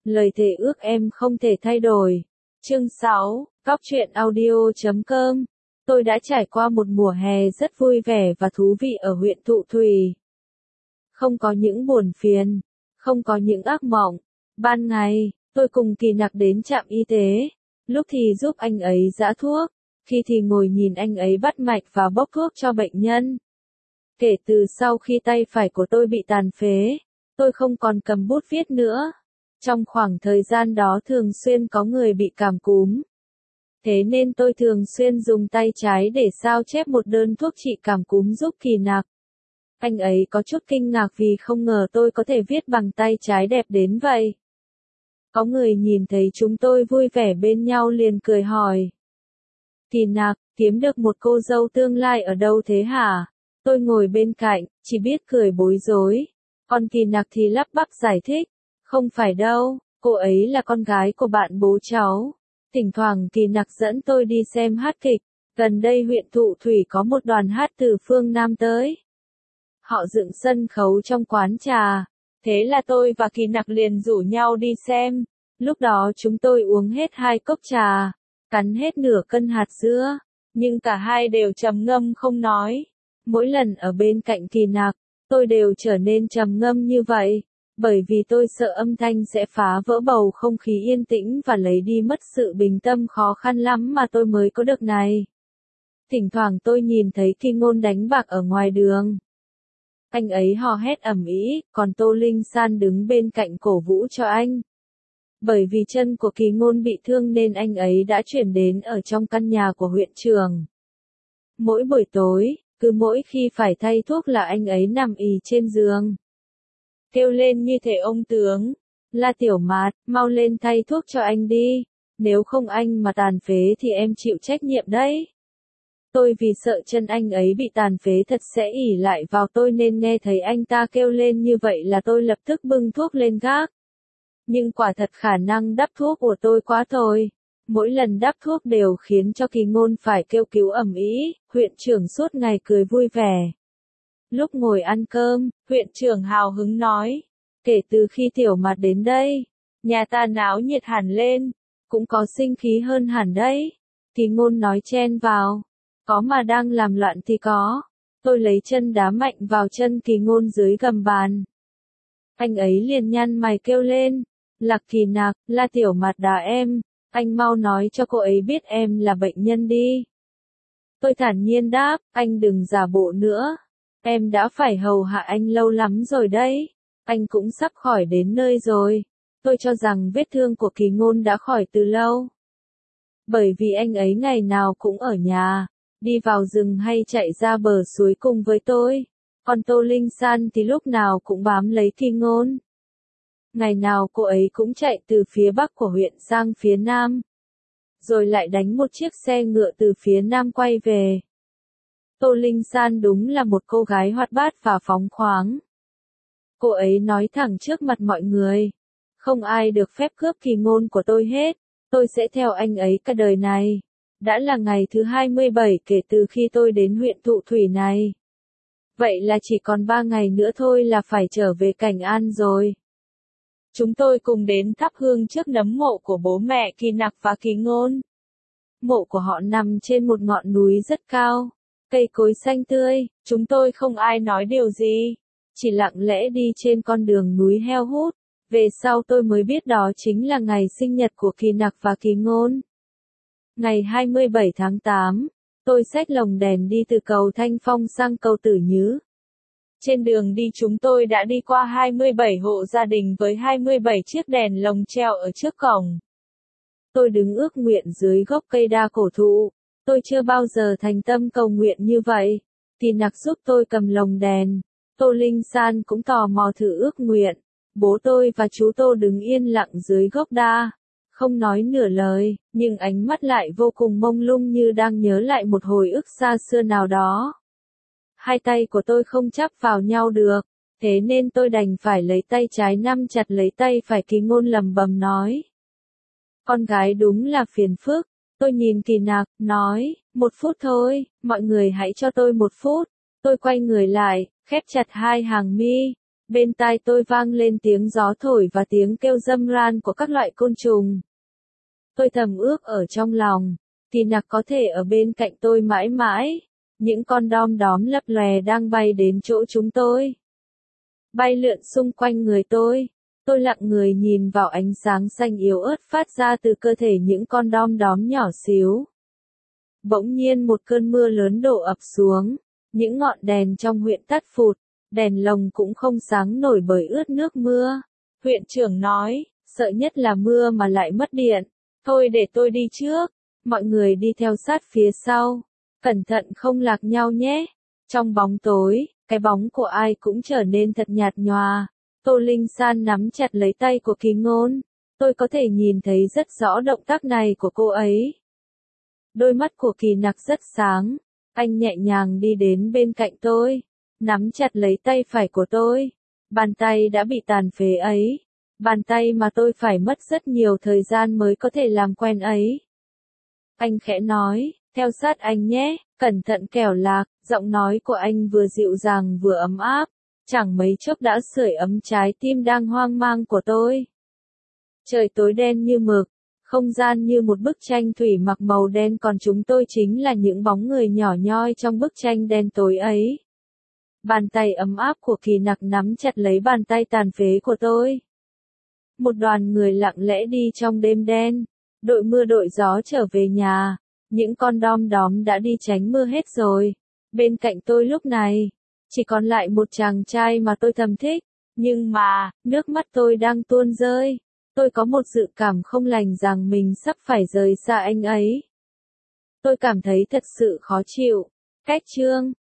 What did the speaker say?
lời thề ước em không thể thay đổi. Chương 6, Góc truyện audio.com. Tôi đã trải qua một mùa hè rất vui vẻ và thú vị ở huyện Thụ Thủy. Không có những buồn phiền, không có những ác mộng. Ban ngày, tôi cùng Kỳ Nặc đến trạm y tế, lúc thì giúp anh ấy giã thuốc, khi thì ngồi nhìn anh ấy bắt mạch và bốc thuốc cho bệnh nhân. Kể từ sau khi tay phải của tôi bị tàn phế, tôi không còn cầm bút viết nữa. Trong khoảng thời gian đó thường xuyên có người bị cảm cúm. Thế nên tôi thường xuyên dùng tay trái để sao chép một đơn thuốc trị cảm cúm giúp Kỳ Nặc. Anh ấy có chút kinh ngạc vì không ngờ tôi có thể viết bằng tay trái đẹp đến vậy. Có người nhìn thấy chúng tôi vui vẻ bên nhau liền cười hỏi. Kỳ Nặc, kiếm được một cô dâu tương lai ở đâu thế hả? Tôi ngồi bên cạnh, chỉ biết cười bối rối. Còn Kỳ Nặc thì lắp bắp giải thích. Không phải đâu, cô ấy là con gái của bạn bố cháu. Thỉnh thoảng Kỳ Nặc dẫn tôi đi xem hát kịch. Gần đây huyện Thụ Thủy có một đoàn hát từ phương Nam tới. Họ dựng sân khấu trong quán trà. Thế là tôi và Kỳ Nặc liền rủ nhau đi xem. Lúc đó chúng tôi uống hết 2 cốc trà, cắn hết nửa cân hạt dưa, nhưng cả hai đều trầm ngâm không nói. Mỗi lần ở bên cạnh Kỳ Nặc, tôi đều trở nên trầm ngâm như vậy, bởi vì tôi sợ âm thanh sẽ phá vỡ bầu không khí yên tĩnh và lấy đi mất sự bình tâm khó khăn lắm mà tôi mới có được này. Thỉnh thoảng tôi nhìn thấy Kỳ Ngôn đánh bạc ở ngoài đường. Anh ấy hò hét ầm ĩ, còn Tô Linh San đứng bên cạnh cổ vũ cho anh. Bởi vì chân của Kỳ Ngôn bị thương nên anh ấy đã chuyển đến ở trong căn nhà của huyện trưởng. Mỗi buổi tối, cứ mỗi khi phải thay thuốc là anh ấy nằm ì trên giường. Kêu lên như thể ông tướng, La Tiểu Mạt, mau lên thay thuốc cho anh đi, nếu không anh mà tàn phế thì em chịu trách nhiệm đấy. Tôi vì sợ chân anh ấy bị tàn phế thật sẽ ỉ lại vào tôi nên nghe thấy anh ta kêu lên như vậy là tôi lập tức bưng thuốc lên gác. Nhưng quả thật khả năng đắp thuốc của tôi quá tồi. Mỗi lần đắp thuốc đều khiến cho Kỳ Ngôn phải kêu cứu ầm ĩ, huyện trưởng suốt ngày cười vui vẻ. Lúc ngồi ăn cơm, huyện trưởng hào hứng nói, kể từ khi Tiểu Mạt đến đây, nhà ta náo nhiệt hẳn lên, cũng có sinh khí hơn hẳn đấy. Kỳ Ngôn nói chen vào, có mà đang làm loạn thì có. Tôi lấy chân đá mạnh vào chân Kỳ Ngôn dưới gầm bàn. Anh ấy liền nhăn mày kêu lên, Lạc Kỳ Nặc, La Tiểu Mạt đá em, anh mau nói cho cô ấy biết em là bệnh nhân đi. Tôi thản nhiên đáp, anh đừng giả bộ nữa. Em đã phải hầu hạ anh lâu lắm rồi đấy. Anh cũng sắp khỏi đến nơi rồi. Tôi cho rằng vết thương của Kỳ Ngôn đã khỏi từ lâu. Bởi vì anh ấy ngày nào cũng ở nhà, đi vào rừng hay chạy ra bờ suối cùng với tôi. Còn Tô Linh San thì lúc nào cũng bám lấy Kỳ Ngôn. Ngày nào cô ấy cũng chạy từ phía bắc của huyện sang phía nam. Rồi lại đánh một chiếc xe ngựa từ phía nam quay về. Tô Linh San đúng là một cô gái hoạt bát và phóng khoáng. Cô ấy nói thẳng trước mặt mọi người. Không ai được phép cướp Kỳ Ngôn của tôi hết. Tôi sẽ theo anh ấy cả đời này. Đã là ngày thứ 27 kể từ khi tôi đến huyện Thụ Thủy này. Vậy là chỉ còn 3 ngày nữa thôi là phải trở về Cảnh An rồi. Chúng tôi cùng đến thắp hương trước nấm mộ của bố mẹ Kỳ Nặc và Kỳ Ngôn. Mộ của họ nằm trên một ngọn núi rất cao. Cây cối xanh tươi, chúng tôi không ai nói điều gì. Chỉ lặng lẽ đi trên con đường núi heo hút. Về sau tôi mới biết đó chính là ngày sinh nhật của Kỳ Nặc và Kỳ Ngôn. Ngày 27 tháng 8, tôi xách lồng đèn đi từ cầu Thanh Phong sang cầu Tử Nhứ. Trên đường đi chúng tôi đã đi qua 27 hộ gia đình với 27 chiếc đèn lồng treo ở trước cổng. Tôi đứng ước nguyện dưới gốc cây đa cổ thụ. Tôi chưa bao giờ thành tâm cầu nguyện như vậy. Kỳ Nặc giúp tôi cầm lồng đèn. Tô Linh San cũng tò mò thử ước nguyện. Bố tôi và chú Tô đứng yên lặng dưới gốc đa. Không nói nửa lời, nhưng ánh mắt lại vô cùng mông lung như đang nhớ lại một hồi ức xa xưa nào đó. Hai tay của tôi không chắp vào nhau được, thế nên tôi đành phải lấy tay trái nắm chặt lấy tay phải. Kỳ Ngôn lẩm bẩm nói. Con gái đúng là phiền phức. Tôi nhìn Kỳ Nặc, nói, 1 phút thôi, mọi người hãy cho tôi 1 phút. Tôi quay người lại, khép chặt hai hàng mi. Bên tai tôi vang lên tiếng gió thổi và tiếng kêu râm ran của các loại côn trùng. Tôi thầm ước ở trong lòng, Kỳ Nặc có thể ở bên cạnh tôi mãi mãi. Những con đom đóm lấp lòe đang bay đến chỗ chúng tôi. Bay lượn xung quanh người tôi. Tôi lặng người nhìn vào ánh sáng xanh yếu ớt phát ra từ cơ thể những con đom đóm nhỏ xíu. Bỗng nhiên một cơn mưa lớn đổ ập xuống. Những ngọn đèn trong huyện tắt phụt. Đèn lồng cũng không sáng nổi bởi ướt nước mưa. Huyện trưởng nói, sợ nhất là mưa mà lại mất điện. Thôi để tôi đi trước. Mọi người đi theo sát phía sau. Cẩn thận không lạc nhau nhé. Trong bóng tối, cái bóng của ai cũng trở nên thật nhạt nhòa. Tô Linh San nắm chặt lấy tay của Kỳ Ngôn. Tôi có thể nhìn thấy rất rõ động tác này của cô ấy. Đôi mắt của Kỳ Nặc rất sáng. Anh nhẹ nhàng đi đến bên cạnh tôi. Nắm chặt lấy tay phải của tôi. Bàn tay đã bị tàn phế ấy. Bàn tay mà tôi phải mất rất nhiều thời gian mới có thể làm quen ấy. Anh khẽ nói, theo sát anh nhé, cẩn thận kẻo lạc. Giọng nói của anh vừa dịu dàng vừa ấm áp. Chẳng mấy chốc đã sưởi ấm trái tim đang hoang mang của tôi. Trời tối đen như mực. Không gian như một bức tranh thủy mặc màu đen, còn chúng tôi chính là những bóng người nhỏ nhoi trong bức tranh đen tối ấy. Bàn tay ấm áp của Kỳ Nặc nắm chặt lấy bàn tay tàn phế của tôi. Một đoàn người lặng lẽ đi trong đêm đen. Đội mưa đội gió trở về nhà. Những con đom đóm đã đi tránh mưa hết rồi. Bên cạnh tôi lúc này, chỉ còn lại một chàng trai mà tôi thầm thích. Nhưng mà, nước mắt tôi đang tuôn rơi. Tôi có một dự cảm không lành rằng mình sắp phải rời xa anh ấy. Tôi cảm thấy thật sự khó chịu. Cách chương